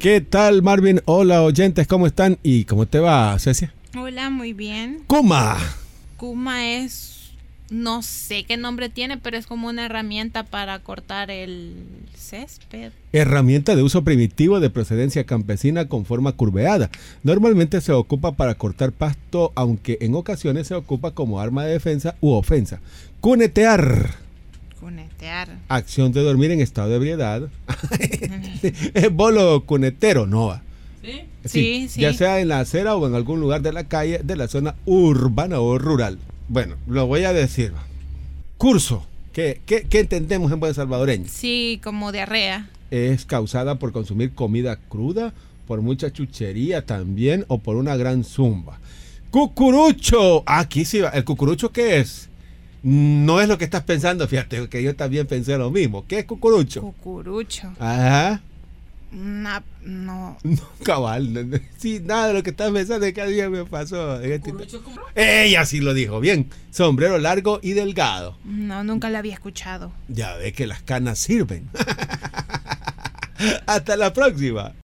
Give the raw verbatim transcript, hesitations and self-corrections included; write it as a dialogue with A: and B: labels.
A: ¿Qué tal, Marvin? Hola, oyentes, ¿cómo están? ¿Y cómo te va, Cecia?
B: Hola, muy bien.
A: Kuma.
B: Kuma es, no sé qué nombre tiene, pero es como una herramienta para cortar el césped.
A: Herramienta de uso primitivo de procedencia campesina con forma curveada. Normalmente se ocupa para cortar pasto, aunque en ocasiones se ocupa como arma de defensa u ofensa. Cunetear.
B: Cunetear.
A: Acción de dormir en estado de ebriedad. Es bolo cunetero, no.
B: ¿Sí?
A: Sí,
B: Sí, sí.
A: ya sea en la acera o en algún lugar de la calle de la zona urbana o rural. Bueno, lo voy a decir. Curso. ¿Qué, qué, qué entendemos en buen salvadoreño?
B: Sí, como diarrea.
A: Es causada por consumir comida cruda, por mucha chuchería también o por una gran zumba. ¡Cucurucho! Aquí sí va. ¿El cucurucho qué es? No es lo que estás pensando, fíjate, que yo también pensé lo mismo. ¿Qué es cucurucho?
B: Cucurucho.
A: Ajá.
B: Na, no.
A: No, cabal. Sí, nada de lo que estás pensando cada día me pasó. Ella sí lo dijo bien. Sombrero largo y delgado.
B: No, nunca la había escuchado.
A: Ya ve que las canas sirven. Hasta la próxima.